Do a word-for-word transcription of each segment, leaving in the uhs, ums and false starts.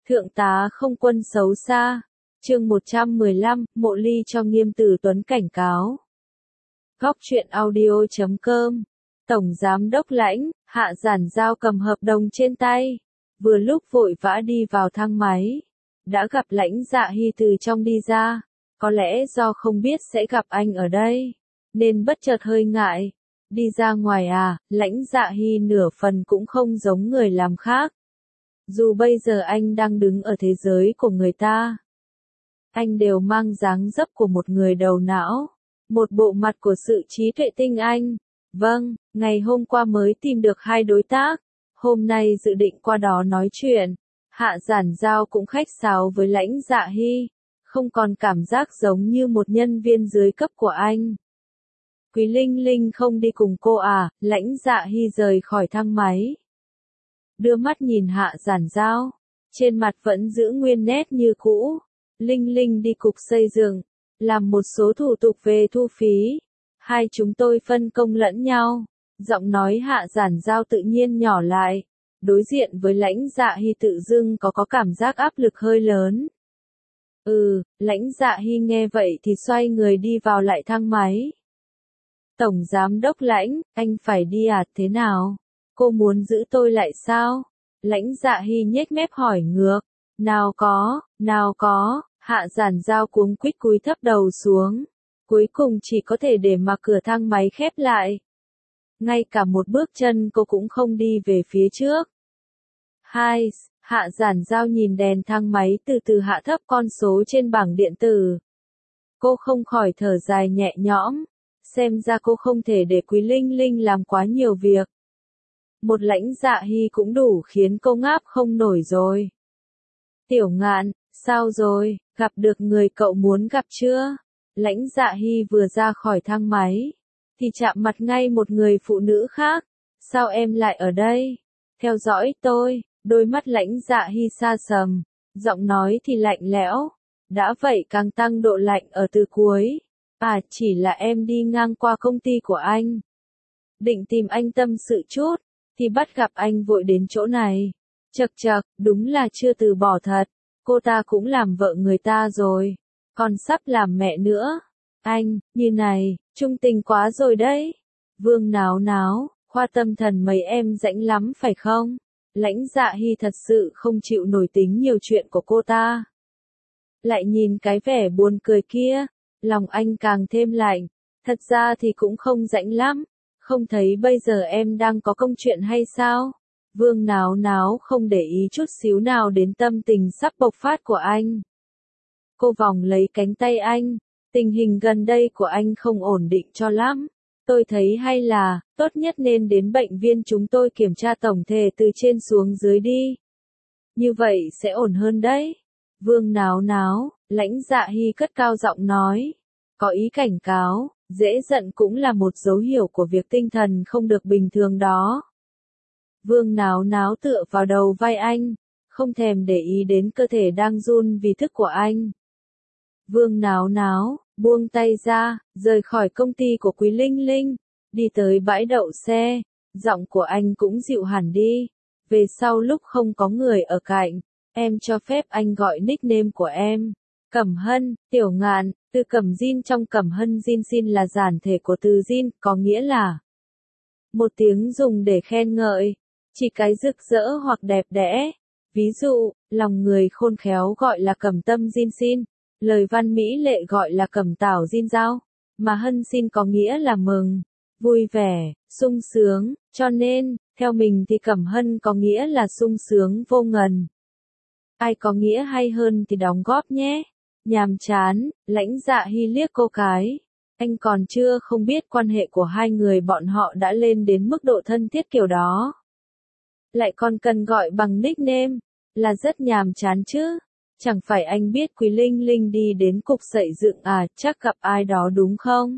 Thượng tá không quân xấu xa. Chương một trăm mười lăm, Mộ Ly cho Nghiêm Tử Tuấn cảnh cáo. Góc truyện audio chấm com. Tổng giám đốc Lãnh, Hạ Giản Giao cầm hợp đồng trên tay, vừa lúc vội vã đi vào thang máy, đã gặp Lãnh Dạ Hy từ trong đi ra, có lẽ do không biết sẽ gặp anh ở đây, nên bất chợt hơi ngại. Đi ra ngoài à, Lãnh Dạ Hy nửa phần cũng không giống người làm khác. Dù bây giờ anh đang đứng ở thế giới của người ta, anh đều mang dáng dấp của một người đầu não, một bộ mặt của sự trí tuệ tinh anh. Vâng, ngày hôm qua mới tìm được hai đối tác, hôm nay dự định qua đó nói chuyện. Hạ Giản Giao cũng khách sáo với Lãnh Dạ Hy, không còn cảm giác giống như một nhân viên dưới cấp của anh. Quý Linh Linh không đi cùng cô à? Lãnh Dạ Hy rời khỏi thang máy, đưa mắt nhìn Hạ Giản Giao, trên mặt vẫn giữ nguyên nét như cũ. Linh Linh đi cục xây dựng, làm một số thủ tục về thu phí. Hai chúng tôi phân công lẫn nhau. Giọng nói Hạ Giản Giao tự nhiên nhỏ lại. Đối diện với Lãnh Dạ Hy tự dưng có có cảm giác áp lực hơi lớn. Ừ, Lãnh Dạ Hy nghe vậy thì xoay người đi vào lại thang máy. Tổng giám đốc Lãnh, anh phải đi à? Thế nào? Cô muốn giữ tôi lại sao? Lãnh Dạ Hy nhếch mép hỏi ngược. Nào có, nào có. Hạ Giản Giao cuống quýt cúi thấp đầu xuống, cuối cùng chỉ có thể để mặc cửa thang máy khép lại. Ngay cả một bước chân cô cũng không đi về phía trước. Hai, Hạ Giản Giao nhìn đèn thang máy từ từ hạ thấp con số trên bảng điện tử. Cô không khỏi thở dài nhẹ nhõm, xem ra cô không thể để Quý Linh Linh làm quá nhiều việc. Một Lãnh Dạ Hy cũng đủ khiến cô ngáp không nổi rồi. Tiểu Ngạn, sao rồi, gặp được người cậu muốn gặp chưa? Lãnh Dạ Hy vừa ra khỏi thang máy, thì chạm mặt ngay một người phụ nữ khác. Sao em lại ở đây? Theo dõi tôi. Đôi mắt Lãnh Dạ Hy xa sầm, giọng nói thì lạnh lẽo. Đã vậy càng tăng độ lạnh ở từ cuối. À, chỉ là em đi ngang qua công ty của anh, định tìm anh tâm sự chút, thì bắt gặp anh vội đến chỗ này. Chậc chậc, đúng là chưa từ bỏ thật. Cô ta cũng làm vợ người ta rồi, còn sắp làm mẹ nữa. Anh, như này, trung tình quá rồi đấy. Vương náo náo, khoa tâm thần mấy em rãnh lắm phải không? Lãnh Dạ Hy thật sự không chịu nổi tính nhiều chuyện của cô ta. Lại nhìn cái vẻ buồn cười kia, lòng anh càng thêm lạnh. Thật ra thì cũng không rãnh lắm, không thấy bây giờ em đang có công chuyện hay sao? Vương náo náo không để ý chút xíu nào đến tâm tình sắp bộc phát của anh. Cô vòng lấy cánh tay anh, tình hình gần đây của anh không ổn định cho lắm. Tôi thấy hay là, tốt nhất nên đến bệnh viện chúng tôi kiểm tra tổng thể từ trên xuống dưới đi. Như vậy sẽ ổn hơn đấy. Vương náo náo, Lãnh Dạ Hy cất cao giọng nói. Có ý cảnh cáo, dễ giận cũng là một dấu hiệu của việc tinh thần không được bình thường đó. Vương náo náo tựa vào đầu vai anh, không thèm để ý đến cơ thể đang run vì thức của anh. Vương náo náo, buông tay ra, rời khỏi công ty của Quý Linh Linh, đi tới bãi đậu xe, giọng của anh cũng dịu hẳn đi. Về sau lúc không có người ở cạnh, em cho phép anh gọi nickname của em. Cẩm Hân, Tiểu Ngạn, từ Cẩm Jin trong Cẩm Hân Jin xin là giản thể của từ Jin, có nghĩa là một tiếng dùng để khen ngợi, chỉ cái rực rỡ hoặc đẹp đẽ. Ví dụ, lòng người khôn khéo gọi là Cẩm Tâm Jin xin, lời văn mỹ lệ gọi là Cẩm Tảo Jin giao, mà Hân xin có nghĩa là mừng, vui vẻ, sung sướng, cho nên, theo mình thì Cẩm Hân có nghĩa là sung sướng vô ngần. Ai có nghĩa hay hơn thì đóng góp nhé. Nhàm chán, Lãnh Dạ Hy liếc cô cái. Anh còn chưa không biết quan hệ của hai người bọn họ đã lên đến mức độ thân thiết kiểu đó. Lại còn cần gọi bằng nickname, là rất nhàm chán chứ. Chẳng phải anh biết Quý Linh Linh đi đến cục xây dựng à, chắc gặp ai đó đúng không?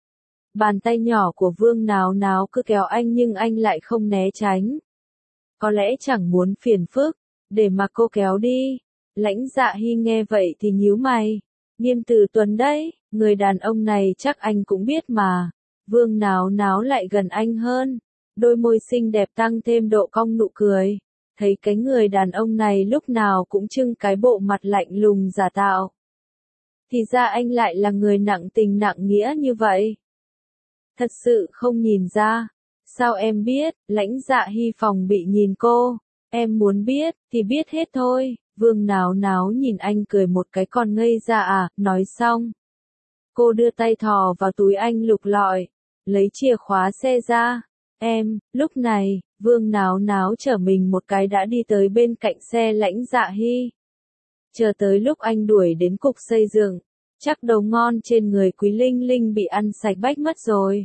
Bàn tay nhỏ của Vương náo náo cứ kéo anh nhưng anh lại không né tránh. Có lẽ chẳng muốn phiền phức, để mà cô kéo đi. Lãnh Dạ Hy nghe vậy thì nhíu mày. Nghiêm Tử Tuấn đấy, người đàn ông này chắc anh cũng biết mà. Vương náo náo lại gần anh hơn. Đôi môi xinh đẹp tăng thêm độ cong nụ cười. thấy cái người đàn ông này lúc nào cũng trưng cái bộ mặt lạnh lùng giả tạo. Thì ra anh lại là người nặng tình nặng nghĩa như vậy. Thật sự không nhìn ra. Sao em biết? Lãnh Dạ Hy phòng bị nhìn cô. Em muốn biết, thì biết hết thôi. Vương Náo Náo nhìn anh cười một cái còn ngây ra à, nói xong. Cô đưa tay thò vào túi anh lục lọi, lấy chìa khóa xe ra. Em, lúc này, Vương Náo Náo trở mình một cái đã đi tới bên cạnh xe Lãnh Dạ Hy. Chờ tới lúc anh đuổi đến cục xây dựng, chắc đầu ngon trên người Quý Linh Linh bị ăn sạch bách mất rồi.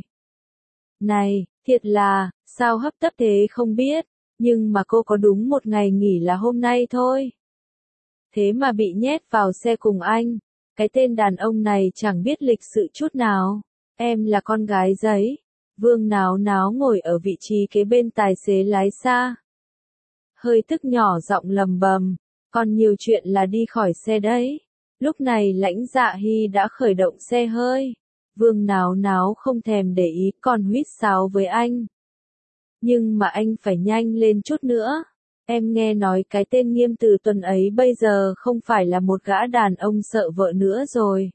Này, thiệt là, sao hấp tấp thế không biết, nhưng mà cô có đúng một ngày nghỉ là hôm nay thôi. Thế mà bị nhét vào xe cùng anh, cái tên đàn ông này chẳng biết lịch sự chút nào. Em là con gái giấy. Vương Náo Náo ngồi ở vị trí kế bên tài xế lái xa. Hơi tức nhỏ giọng lầm bầm, còn nhiều chuyện là đi khỏi xe đấy. Lúc này Lãnh Dạ Hy đã khởi động xe hơi. Vương Náo Náo không thèm để ý còn huýt sáo với anh. Nhưng mà anh phải nhanh lên chút nữa. Em nghe nói cái tên Nghiêm Từ Tuấn ấy bây giờ không phải là một gã đàn ông sợ vợ nữa rồi.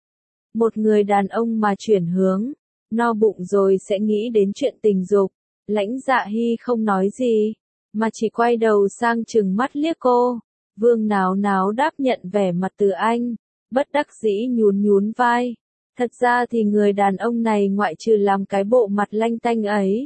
Một người đàn ông mà chuyển hướng, no bụng rồi sẽ nghĩ đến chuyện tình dục. Lãnh Dạ Hy không nói gì, mà chỉ quay đầu sang trừng mắt liếc cô. Vương Náo Náo đáp nhận vẻ mặt từ anh, bất đắc dĩ nhún nhún vai. Thật ra thì người đàn ông này ngoại trừ làm cái bộ mặt lanh tanh ấy,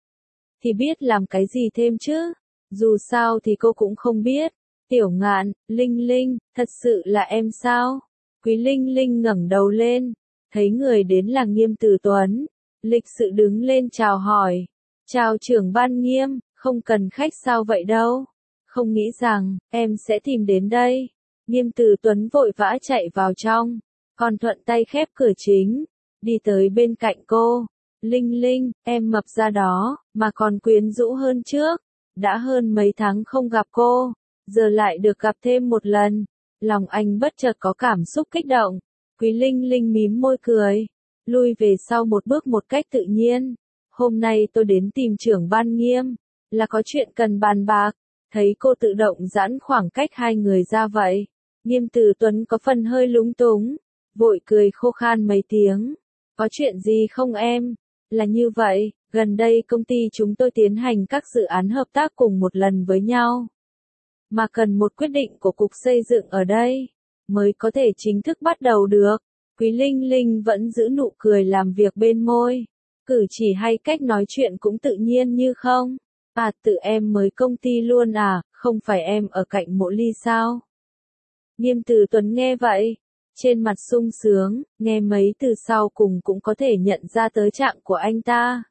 thì biết làm cái gì thêm chứ? Dù sao thì cô cũng không biết. Tiểu Ngạn, Linh Linh, thật sự là em sao? Quý Linh Linh ngẩng đầu lên, thấy người đến là Nghiêm Từ Tuấn, lịch sự đứng lên chào hỏi. Chào trưởng ban Nghiêm, không cần khách sao vậy đâu. Không nghĩ rằng, em sẽ tìm đến đây. Nghiêm Từ Tuấn vội vã chạy vào trong, còn thuận tay khép cửa chính, đi tới bên cạnh cô. Linh Linh, em mập ra đó, mà còn quyến rũ hơn trước. Đã hơn mấy tháng không gặp cô, giờ lại được gặp thêm một lần. Lòng anh bất chợt có cảm xúc kích động. Quý Linh Linh mím môi cười, lui về sau một bước một cách tự nhiên. Hôm nay tôi đến tìm trưởng ban Nghiêm, là có chuyện cần bàn bạc. Thấy cô tự động giãn khoảng cách hai người ra vậy, Nghiêm Từ Tuấn có phần hơi lúng túng, vội cười khô khan mấy tiếng. Có chuyện gì không em? Là như vậy, gần đây công ty chúng tôi tiến hành các dự án hợp tác cùng một lần với nhau. Mà cần một quyết định của cục xây dựng ở đây, mới có thể chính thức bắt đầu được. Quý Linh Linh vẫn giữ nụ cười làm việc bên môi. Cử chỉ hay cách nói chuyện cũng tự nhiên như không. À, tự em mới công ty luôn à, không phải em ở cạnh Mộ Ly sao? Nghiêm Từ Tuấn nghe vậy, trên mặt sung sướng, nghe mấy từ sau cùng cũng có thể nhận ra tới trạng của anh ta.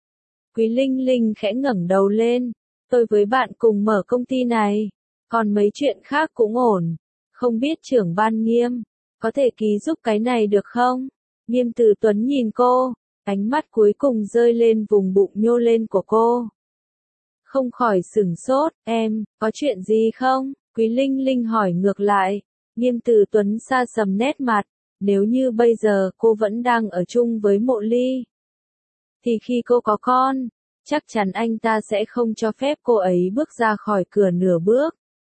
Quý Linh Linh khẽ ngẩng đầu lên, tôi với bạn cùng mở công ty này, còn mấy chuyện khác cũng ổn, không biết trưởng ban Nghiêm, có thể ký giúp cái này được không? Nghiêm Từ Tuấn nhìn cô, ánh mắt cuối cùng rơi lên vùng bụng nhô lên của cô. Không khỏi sửng sốt, em, có chuyện gì không? Quý Linh Linh hỏi ngược lại. Nghiêm Từ Tuấn sa sầm nét mặt, nếu như bây giờ cô vẫn đang ở chung với Mộ Ly, thì khi cô có con, chắc chắn anh ta sẽ không cho phép cô ấy bước ra khỏi cửa nửa bước.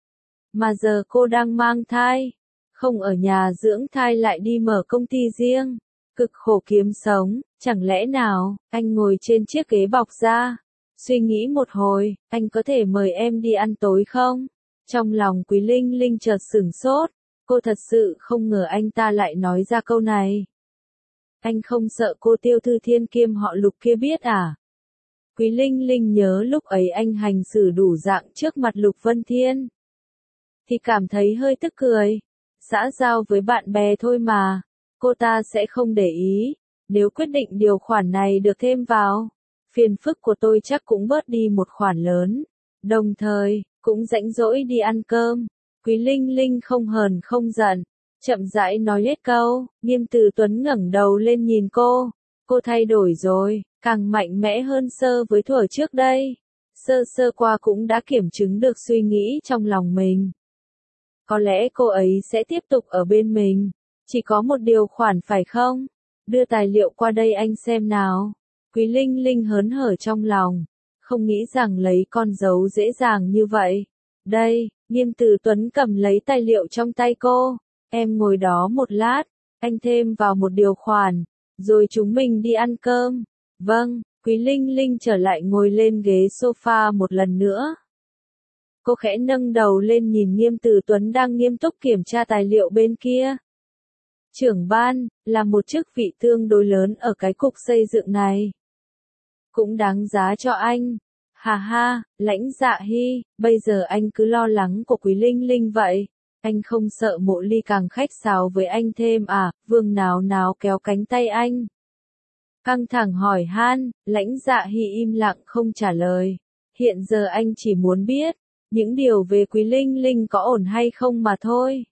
Mà giờ cô đang mang thai, không ở nhà dưỡng thai lại đi mở công ty riêng, cực khổ kiếm sống, chẳng lẽ nào, anh ngồi trên chiếc ghế bọc da, suy nghĩ một hồi, anh có thể mời em đi ăn tối không? Trong lòng Quý Linh Linh chợt sửng sốt, cô thật sự không ngờ anh ta lại nói ra câu này. Anh không sợ cô Tiêu Thư Thiên kiêm họ Lục kia biết à? Quý Linh Linh nhớ lúc ấy anh hành xử đủ dạng trước mặt Lục Vân Thiên, thì cảm thấy hơi tức cười. Xã giao với bạn bè thôi mà, cô ta sẽ không để ý. Nếu quyết định điều khoản này được thêm vào, phiền phức của tôi chắc cũng bớt đi một khoản lớn. Đồng thời, cũng rảnh rỗi đi ăn cơm. Quý Linh Linh không hờn không giận, chậm rãi nói hết câu. Nghiêm Từ Tuấn ngẩng đầu lên nhìn cô. Cô thay đổi rồi, càng mạnh mẽ hơn sơ với thuở trước đây. Sơ sơ qua cũng đã kiểm chứng được suy nghĩ trong lòng mình. Có lẽ cô ấy sẽ tiếp tục ở bên mình. Chỉ có một điều khoản phải không? Đưa tài liệu qua đây anh xem nào. Quý Linh Linh hớn hở trong lòng. không nghĩ rằng lấy con dấu dễ dàng như vậy. Đây, Nghiêm Từ Tuấn cầm lấy tài liệu trong tay cô, em ngồi đó một lát, anh thêm vào một điều khoản, rồi chúng mình đi ăn cơm. Vâng, Quý Linh Linh trở lại ngồi lên ghế sofa một lần nữa. Cô khẽ nâng đầu lên nhìn Nghiêm Từ Tuấn đang nghiêm túc kiểm tra tài liệu bên kia. Trưởng ban, là một chức vị tương đối lớn ở cái cục xây dựng này. Cũng đáng giá cho anh. Hà ha, Lãnh Dạ Hy, bây giờ anh cứ lo lắng của Quý Linh Linh vậy. Anh không sợ Mộ Ly càng khách sáo với anh thêm à? Vương Náo Náo kéo cánh tay anh. Căng thẳng hỏi han, Lãnh Dạ Hy im lặng không trả lời. Hiện giờ anh chỉ muốn biết, những điều về Quý Linh Linh có ổn hay không mà thôi.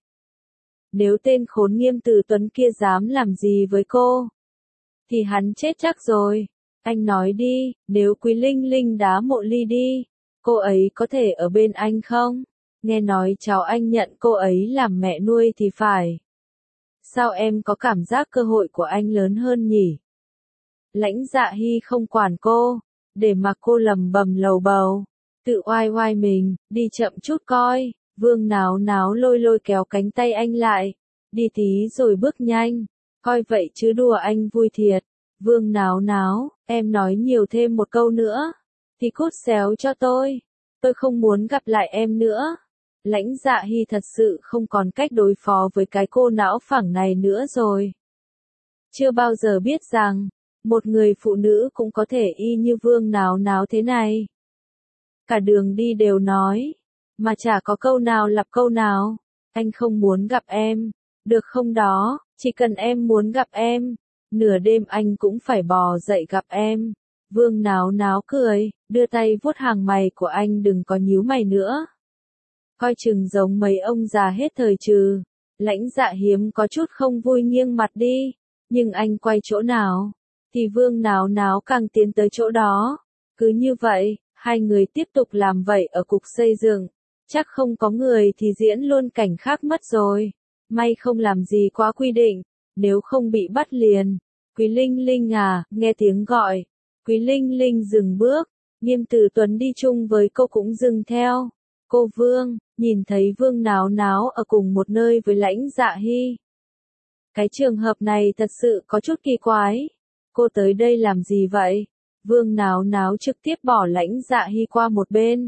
Nếu tên khốn Nghiêm Từ Tuấn kia dám làm gì với cô, thì hắn chết chắc rồi. Anh nói đi, nếu Quý Linh Linh đá Mộ Ly đi, cô ấy có thể ở bên anh không? Nghe nói cháu anh nhận cô ấy làm mẹ nuôi thì phải. Sao em có cảm giác cơ hội của anh lớn hơn nhỉ? Lãnh Dạ Hy không quản cô, để mặc cô lầm bầm lầu bầu, tự oai oai mình, đi chậm chút coi. Vương Náo Náo lôi lôi kéo cánh tay anh lại, đi tí rồi bước nhanh, coi vậy chứ đùa anh vui thiệt. Vương Náo Náo, em nói nhiều thêm một câu nữa, thì cút xéo cho tôi, tôi không muốn gặp lại em nữa. Lãnh Dạ Hy thật sự không còn cách đối phó với cái cô não phẳng này nữa rồi. Chưa bao giờ biết rằng, một người phụ nữ cũng có thể y như Vương Náo Náo thế này. Cả đường đi đều nói, mà chả có câu nào lặp câu nào. Anh không muốn gặp em, được không đó, chỉ cần em muốn gặp em, nửa đêm anh cũng phải bò dậy gặp em. Vương Náo Náo cười, đưa tay vuốt hàng mày của anh, đừng có nhíu mày nữa. Coi chừng giống mấy ông già hết thời trừ. Lãnh Dạ Hiếm có chút không vui nghiêng mặt đi, nhưng anh quay chỗ nào, thì Vương Náo Náo càng tiến tới chỗ đó. Cứ như vậy, hai người tiếp tục làm vậy ở cục xây dựng. Chắc không có người thì diễn luôn cảnh khác mất rồi. May không làm gì quá quy định, nếu không bị bắt liền. Quý Linh Linh à, nghe tiếng gọi. Quý Linh Linh dừng bước, Nghiêm Từ Tuấn đi chung với cô cũng dừng theo. Cô Vương, nhìn thấy Vương Náo Náo ở cùng một nơi với Lãnh Dạ Hy. Cái trường hợp này thật sự có chút kỳ quái. Cô tới đây làm gì vậy? Vương Náo Náo trực tiếp bỏ Lãnh Dạ Hy qua một bên.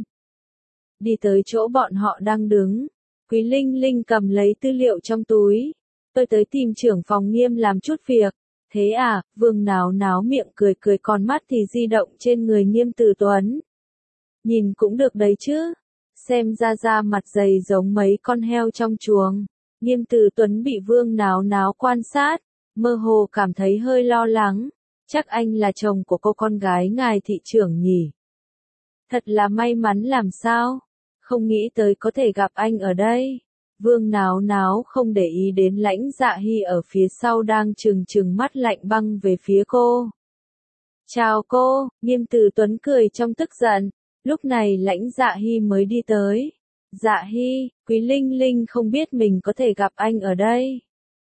Đi tới chỗ bọn họ đang đứng. Quý Linh Linh cầm lấy tư liệu trong túi. Tôi tới tìm trưởng phòng Nghiêm làm chút việc. Thế à? Vương Náo Náo miệng cười cười, còn mắt thì di động trên người Nghiêm Từ Tuấn. Nhìn cũng được đấy chứ. Xem ra da mặt dày giống mấy con heo trong chuồng. Nghiêm Từ Tuấn bị Vương Náo Náo quan sát, mơ hồ cảm thấy hơi lo lắng. Chắc anh là chồng của cô con gái ngài thị trưởng nhỉ? Thật là may mắn làm sao? Không nghĩ tới có thể gặp anh ở đây. Vương Náo Náo không để ý đến Lãnh Dạ Hy ở phía sau đang trừng trừng mắt lạnh băng về phía cô. Chào cô, Nghiêm Từ Tuấn cười trong tức giận. Lúc này Lãnh Dạ Hy mới đi tới. Dạ Hy, Quý Linh Linh không biết mình có thể gặp anh ở đây.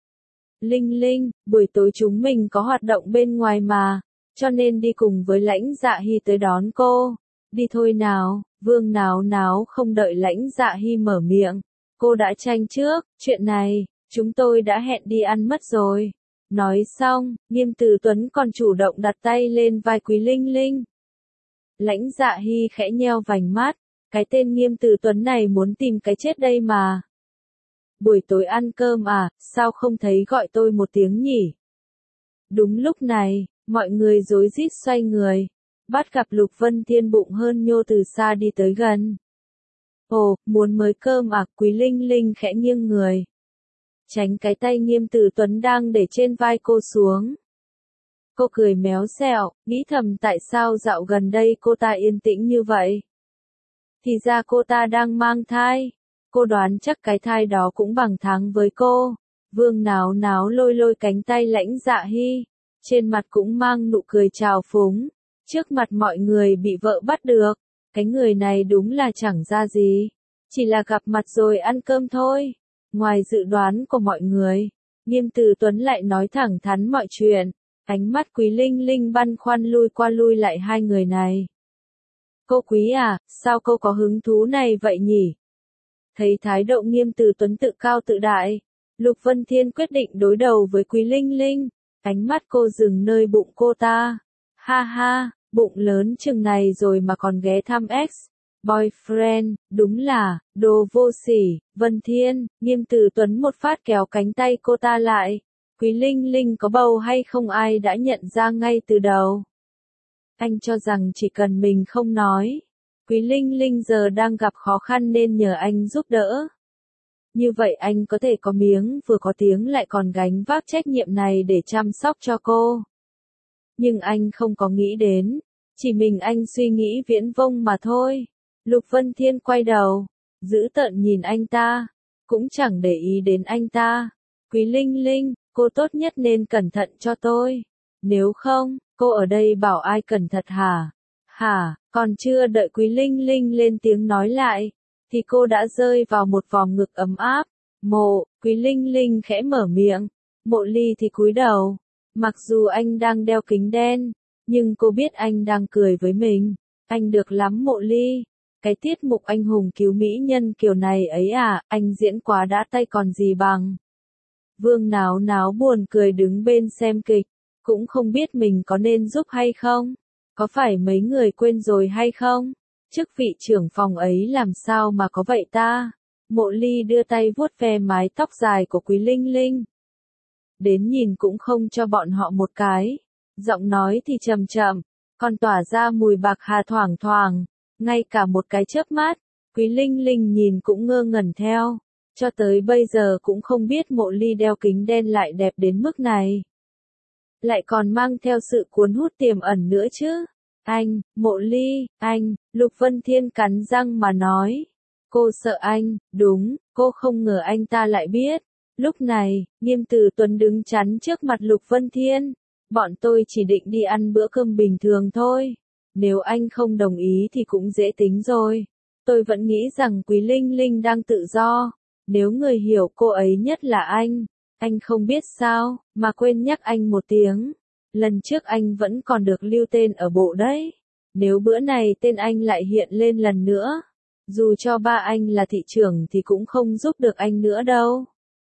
Linh Linh, buổi tối chúng mình có hoạt động bên ngoài mà, cho nên đi cùng với Lãnh Dạ Hy tới đón cô. Đi thôi nào. Vương Náo Náo không đợi Lãnh Dạ Hy mở miệng. Cô đã tranh trước, chuyện này, chúng tôi đã hẹn đi ăn mất rồi. Nói xong, Nghiêm Từ Tuấn còn chủ động đặt tay lên vai Quý Linh Linh. Lãnh Dạ Hy khẽ nheo vành mắt, cái tên Nghiêm Từ Tuấn này muốn tìm cái chết đây mà. Buổi tối ăn cơm à, sao không thấy gọi tôi một tiếng nhỉ? Đúng lúc này, mọi người rối rít xoay người, bắt gặp Lục Vân Thiên bụng hơn nhô từ xa đi tới gần. Ồ, muốn mới cơm à? Quý Linh Linh khẽ nghiêng người, tránh cái tay Nghiêm Từ Tuấn đang để trên vai cô xuống. Cô cười méo xẹo, nghĩ thầm tại sao dạo gần đây cô ta yên tĩnh như vậy. Thì ra cô ta đang mang thai. Cô đoán chắc cái thai đó cũng bằng tháng với cô. Vương Náo Náo lôi lôi cánh tay Lãnh Dạ Hy, trên mặt cũng mang nụ cười trào phúng. Trước mặt mọi người bị vợ bắt được, cái người này đúng là chẳng ra gì. Chỉ là gặp mặt rồi ăn cơm thôi. Ngoài dự đoán của mọi người, Nghiêm Từ Tuấn lại nói thẳng thắn mọi chuyện. Ánh mắt Quý Linh Linh băn khoăn lui qua lui lại hai người này. Cô Quý à, sao cô có hứng thú này vậy nhỉ? Thấy thái độ Nghiêm Từ Tuấn tự cao tự đại, Lục Vân Thiên quyết định đối đầu với Quý Linh Linh, ánh mắt cô dừng nơi bụng cô ta. Ha ha, bụng lớn chừng này rồi mà còn ghé thăm ex boyfriend, đúng là, đồ vô sỉ. Vân Thiên, Nghiêm Từ Tuấn một phát kéo cánh tay cô ta lại. Quý Linh Linh có bầu hay không ai đã nhận ra ngay từ đầu. Anh cho rằng chỉ cần mình không nói, Quý Linh Linh giờ đang gặp khó khăn nên nhờ anh giúp đỡ. Như vậy anh có thể có miếng vừa có tiếng lại còn gánh vác trách nhiệm này để chăm sóc cho cô. Nhưng anh không có nghĩ đến, chỉ mình anh suy nghĩ viễn vông mà thôi. Lục Vân Thiên quay đầu, dữ tợn nhìn anh ta, cũng chẳng để ý đến anh ta. Quý Linh Linh, cô tốt nhất nên cẩn thận cho tôi. Nếu không, cô ở đây bảo ai cẩn thận hả? Hả, còn chưa đợi Quý Linh Linh lên tiếng nói lại, thì cô đã rơi vào một vòng ngực ấm áp. Mộ, Quý Linh Linh khẽ mở miệng, Mộ Ly thì cúi đầu. Mặc dù anh đang đeo kính đen, nhưng cô biết anh đang cười với mình. Anh được lắm Mộ Ly. Cái tiết mục anh hùng cứu mỹ nhân kiểu này ấy à, anh diễn quá đã tay còn gì bằng. Vương Náo Náo buồn cười đứng bên xem kịch, cũng không biết mình có nên giúp hay không. Có phải mấy người quên rồi hay không? Chức vị trưởng phòng ấy làm sao mà có vậy ta? Mộ Ly đưa tay vuốt ve mái tóc dài của Quý Linh Linh. Đến nhìn cũng không cho bọn họ một cái. Giọng nói thì trầm trầm, còn tỏa ra mùi bạc hà thoảng thoảng. Ngay cả một cái chớp mắt, Quý Linh Linh nhìn cũng ngơ ngẩn theo. Cho tới bây giờ cũng không biết Mộ Ly đeo kính đen lại đẹp đến mức này. Lại còn mang theo sự cuốn hút tiềm ẩn nữa chứ. Anh, Mộ Ly, anh, Lục Vân Thiên cắn răng mà nói. Cô sợ anh, đúng, cô không ngờ anh ta lại biết. Lúc này, Nghiêm Từ Tuấn đứng chắn trước mặt Lục Vân Thiên. Bọn tôi chỉ định đi ăn bữa cơm bình thường thôi. Nếu anh không đồng ý thì cũng dễ tính rồi. Tôi vẫn nghĩ rằng Quý Linh Linh đang tự do. Nếu người hiểu cô ấy nhất là anh, anh không biết sao, mà quên nhắc anh một tiếng. Lần trước anh vẫn còn được lưu tên ở bộ đấy. Nếu bữa này tên anh lại hiện lên lần nữa, dù cho ba anh là thị trưởng thì cũng không giúp được anh nữa đâu.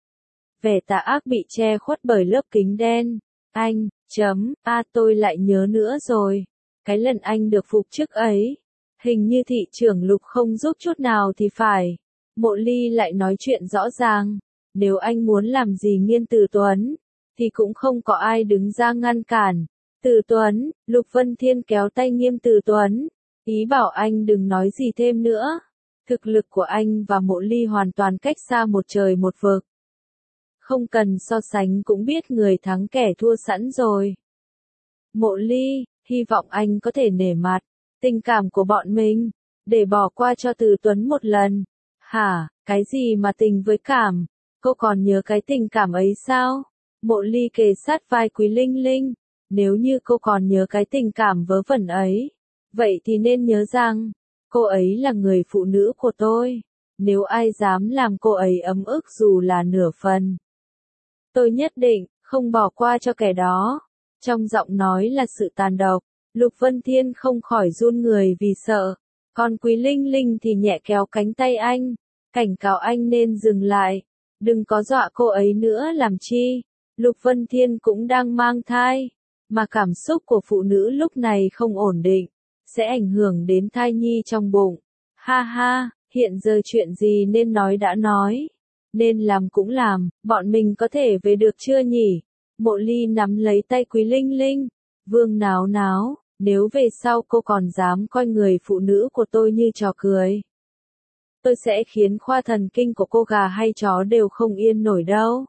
Vẻ tà ác bị che khuất bởi lớp kính đen. Anh, chấm, a tôi lại nhớ nữa rồi. Cái lần anh được phục chức ấy, hình như thị trưởng Lục không giúp chút nào thì phải. Mộ Ly lại nói chuyện rõ ràng. Nếu anh muốn làm gì Nghiêm Từ Tuấn, thì cũng không có ai đứng ra ngăn cản. Từ Tuấn, Lục Vân Thiên kéo tay Nghiêm Từ Tuấn, ý bảo anh đừng nói gì thêm nữa. Thực lực của anh và Mộ Ly hoàn toàn cách xa một trời một vực. Không cần so sánh cũng biết người thắng kẻ thua sẵn rồi. Mộ Ly, hy vọng anh có thể nể mặt tình cảm của bọn mình, để bỏ qua cho Từ Tuấn một lần. Hả, cái gì mà tình với cảm? Cô còn nhớ cái tình cảm ấy sao? Mộ Ly kề sát vai Quý Linh Linh. Nếu như cô còn nhớ cái tình cảm vớ vẩn ấy, vậy thì nên nhớ rằng, cô ấy là người phụ nữ của tôi. Nếu ai dám làm cô ấy ấm ức dù là nửa phần, tôi nhất định không bỏ qua cho kẻ đó. Trong giọng nói là sự tàn độc. Lục Vân Thiên không khỏi run người vì sợ. Còn Quý Linh Linh thì nhẹ kéo cánh tay anh, cảnh cáo anh nên dừng lại. Đừng có dọa cô ấy nữa làm chi. Lục Vân Thiên cũng đang mang thai, mà cảm xúc của phụ nữ lúc này không ổn định, sẽ ảnh hưởng đến thai nhi trong bụng. Ha ha, hiện giờ chuyện gì nên nói đã nói, nên làm cũng làm, bọn mình có thể về được chưa nhỉ? Mộ Ly nắm lấy tay Quý Linh Linh. Vương Náo Náo, nếu về sau cô còn dám coi người phụ nữ của tôi như trò cười, tôi sẽ khiến khoa thần kinh của cô gà hay chó đều không yên nổi đâu.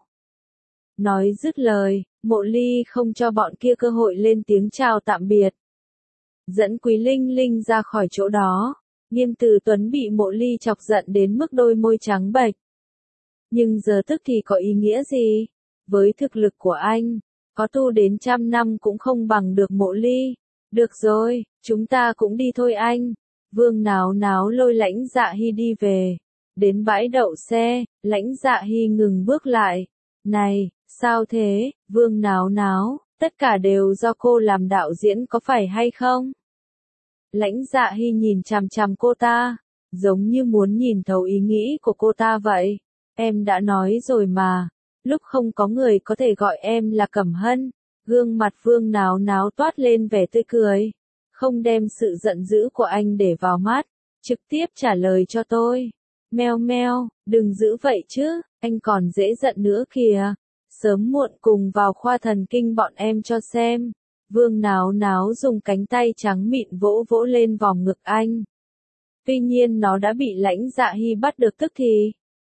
Nói dứt lời, Mộ Ly không cho bọn kia cơ hội lên tiếng chào tạm biệt. Dẫn Quý Linh Linh ra khỏi chỗ đó, Nghiêm Từ Tuấn bị Mộ Ly chọc giận đến mức đôi môi trắng bệch. Nhưng giờ tức thì có ý nghĩa gì? Với thực lực của anh, có tu đến trăm năm cũng không bằng được Mộ Ly. Được rồi, chúng ta cũng đi thôi anh. Vương Náo Náo lôi Lãnh Dạ Hy đi về. Đến bãi đậu xe, Lãnh Dạ Hy ngừng bước lại. Này, sao thế, Vương Náo Náo, tất cả đều do cô làm đạo diễn có phải hay không? Lãnh Dạ Hy nhìn chằm chằm cô ta, giống như muốn nhìn thấu ý nghĩ của cô ta vậy. Em đã nói rồi mà, lúc không có người có thể gọi em là Cẩm Hân. Gương mặt Vương Náo Náo toát lên vẻ tươi cười, không đem sự giận dữ của anh để vào mắt, trực tiếp trả lời cho tôi. Meo meo, đừng giữ vậy chứ, anh còn dễ giận nữa kìa. Sớm muộn cùng vào khoa thần kinh bọn em cho xem. Vương Náo Náo dùng cánh tay trắng mịn vỗ vỗ lên vòng ngực anh. Tuy nhiên nó đã bị Lãnh Dạ Hy bắt được tức thì.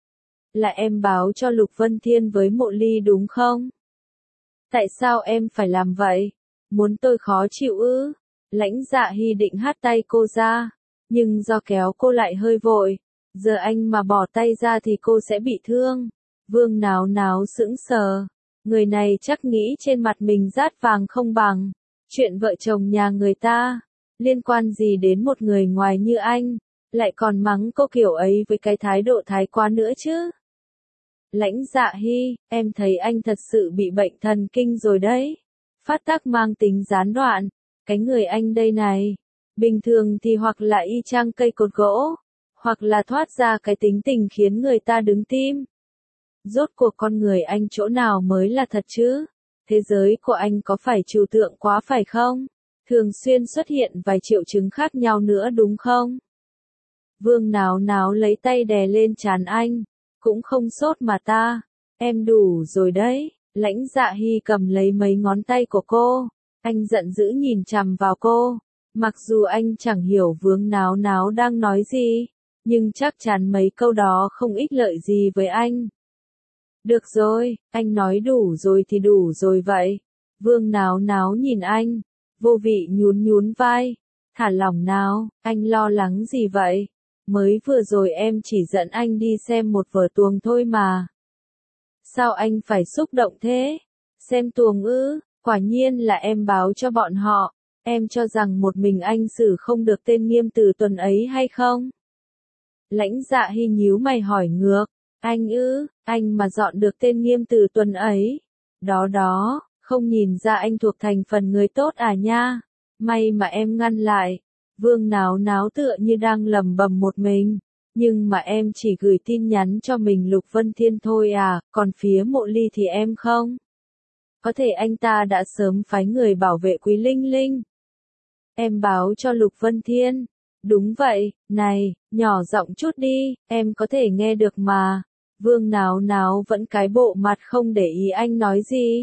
Là em báo cho Lục Vân Thiên với Mộ Ly đúng không? Tại sao em phải làm vậy? Muốn tôi khó chịu ư? Lãnh Dạ Hy định hất tay cô ra, nhưng do kéo cô lại hơi vội. Giờ anh mà bỏ tay ra thì cô sẽ bị thương. Vương Náo Náo sững sờ. Người này chắc nghĩ trên mặt mình rát vàng không bằng. Chuyện vợ chồng nhà người ta, liên quan gì đến một người ngoài như anh, lại còn mắng cô kiểu ấy với cái thái độ thái quá nữa chứ. Lãnh Dạ Hy, em thấy anh thật sự bị bệnh thần kinh rồi đấy. Phát tác mang tính gián đoạn. Cái người anh đây này, bình thường thì hoặc là y chang cây cột gỗ, hoặc là thoát ra cái tính tình khiến người ta đứng tim. Rốt cuộc con người anh chỗ nào mới là thật chứ? Thế giới của anh có phải trừu tượng quá phải không? Thường xuyên xuất hiện vài triệu chứng khác nhau nữa đúng không? Vương Náo Náo lấy tay đè lên trán anh. Cũng không sốt mà ta. Em đủ rồi đấy. Lãnh Dạ Hy cầm lấy mấy ngón tay của cô. Anh giận dữ nhìn chằm vào cô. Mặc dù anh chẳng hiểu Vương Náo Náo đang nói gì, nhưng chắc chắn mấy câu đó không ích lợi gì với anh. Được rồi, anh nói đủ rồi thì đủ rồi vậy. Vương Náo Náo nhìn anh, vô vị nhún nhún vai. Thả lỏng nào, anh lo lắng gì vậy? Mới vừa rồi em chỉ dẫn anh đi xem một vở tuồng thôi mà. Sao anh phải xúc động thế? Xem tuồng ư? Quả nhiên là em báo cho bọn họ. Em cho rằng một mình anh xử không được tên Nghiêm Từ Tuần ấy hay không? Lãnh Dạ Hy nhíu mày hỏi ngược. Anh ư, anh mà dọn được tên Nghiêm Từ Tuần ấy. Đó đó, không nhìn ra anh thuộc thành phần người tốt à nha. May mà em ngăn lại. Vương Náo Náo tựa như đang lầm bầm một mình. Nhưng mà em chỉ gửi tin nhắn cho mình Lục Vân Thiên thôi à, còn phía Mộ Ly thì em không. Có thể anh ta đã sớm phái người bảo vệ Quý Linh Linh. Em báo cho Lục Vân Thiên. Đúng vậy, này, nhỏ giọng chút đi, em có thể nghe được mà. Vương Náo Náo vẫn cái bộ mặt không để ý anh nói gì.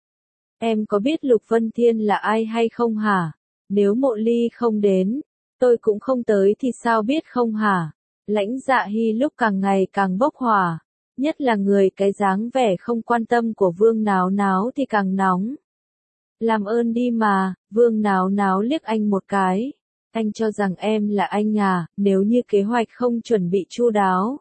Em có biết Lục Vân Thiên là ai hay không hả? Nếu Mộ Ly không đến, tôi cũng không tới thì sao biết không hả? Lãnh Dạ Hy lúc càng ngày càng bốc hỏa, nhất là người cái dáng vẻ không quan tâm của Vương Náo Náo thì càng nóng. Làm ơn đi mà, Vương Náo Náo liếc anh một cái. Anh cho rằng em là anh à, nếu như kế hoạch không chuẩn bị chu đáo.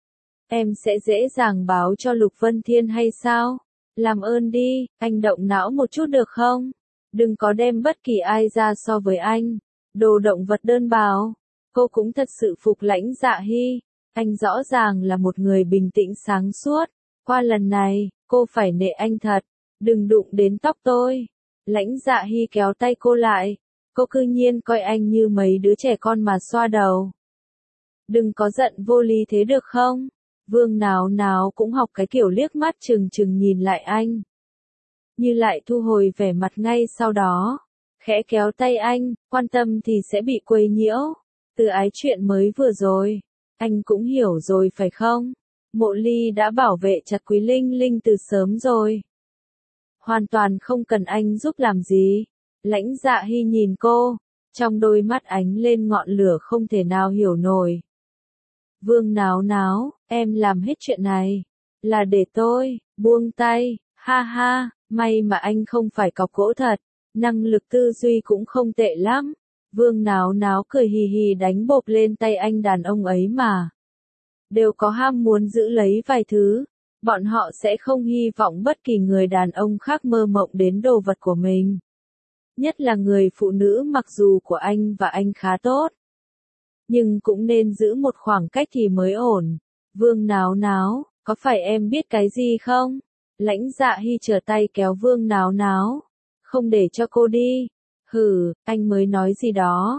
Em sẽ dễ dàng báo cho Lục Vân Thiên hay sao? Làm ơn đi, anh động não một chút được không? Đừng có đem bất kỳ ai ra so với anh. Đồ động vật đơn bào. Cô cũng thật sự phục Lãnh Dạ Hy. Anh rõ ràng là một người bình tĩnh sáng suốt. Qua lần này, cô phải nể anh thật. Đừng đụng đến tóc tôi. Lãnh Dạ Hy kéo tay cô lại. Cô cư nhiên coi anh như mấy đứa trẻ con mà xoa đầu. Đừng có giận vô lý thế được không? Vương Náo Náo cũng học cái kiểu liếc mắt chừng chừng nhìn lại anh. Như lại thu hồi vẻ mặt ngay sau đó. Khẽ kéo tay anh, quan tâm thì sẽ bị quấy nhiễu. Từ ái chuyện mới vừa rồi, anh cũng hiểu rồi phải không? Mộ Ly đã bảo vệ chặt Quý Linh Linh từ sớm rồi. Hoàn toàn không cần anh giúp làm gì. Lãnh Dạ Hy nhìn cô, trong đôi mắt ánh lên ngọn lửa không thể nào hiểu nổi. Vương Náo Náo, em làm hết chuyện này, là để tôi, buông tay, ha ha, may mà anh không phải cọc gỗ thật, năng lực tư duy cũng không tệ lắm. Vương Náo Náo cười hì hì đánh bộp lên tay anh đàn ông ấy mà. Đều có ham muốn giữ lấy vài thứ, bọn họ sẽ không hy vọng bất kỳ người đàn ông khác mơ mộng đến đồ vật của mình. Nhất là người phụ nữ mặc dù của anh và anh khá tốt. Nhưng cũng nên giữ một khoảng cách thì mới ổn. Vương Náo Náo, có phải em biết cái gì không? Lãnh Dạ Hy trở tay kéo Vương Náo Náo. Không để cho cô đi. Hừ, anh mới nói gì đó.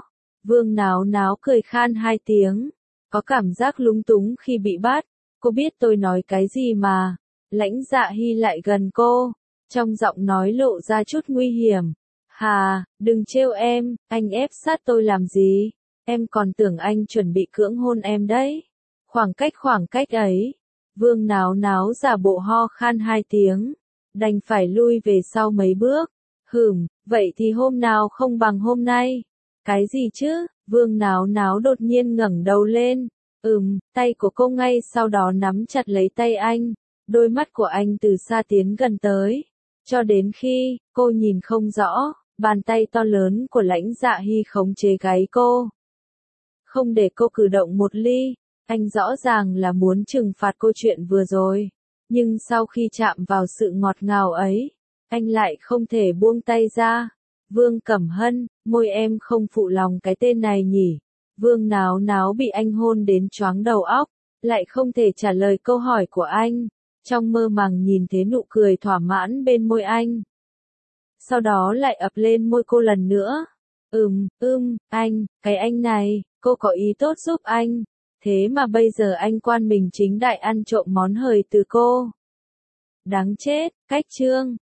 Vương Náo Náo cười khan hai tiếng, có cảm giác lúng túng khi bị bắt. Cô biết tôi nói cái gì mà. Lãnh Dạ Hy lại gần cô, trong giọng nói lộ ra chút nguy hiểm. Hà, đừng trêu em, anh ép sát tôi làm gì? Em còn tưởng anh chuẩn bị cưỡng hôn em đấy. Khoảng cách khoảng cách ấy. Vương Náo Náo giả bộ ho khan hai tiếng, đành phải lui về sau mấy bước. Hửm, vậy thì hôm nào không bằng hôm nay. Cái gì chứ? Vương Náo Náo đột nhiên ngẩng đầu lên. Ừm, tay của cô ngay sau đó nắm chặt lấy tay anh. Đôi mắt của anh từ xa tiến gần tới. Cho đến khi, cô nhìn không rõ, bàn tay to lớn của Lãnh Dạ Hy khống chế gáy cô. Không để cô cử động một ly. Anh rõ ràng là muốn trừng phạt cô chuyện vừa rồi. Nhưng sau khi chạm vào sự ngọt ngào ấy, anh lại không thể buông tay ra. Vương Cẩm Hân, môi em không phụ lòng cái tên này nhỉ. Vương Náo Náo bị anh hôn đến choáng đầu óc, lại không thể trả lời câu hỏi của anh. Trong mơ màng nhìn thấy nụ cười thỏa mãn bên môi anh. Sau đó lại ập lên môi cô lần nữa. Ừm, ưm, anh, cái anh này, cô có ý tốt giúp anh. Thế mà bây giờ anh quan mình chính đại ăn trộm món hời từ cô. Đáng chết, cách chương.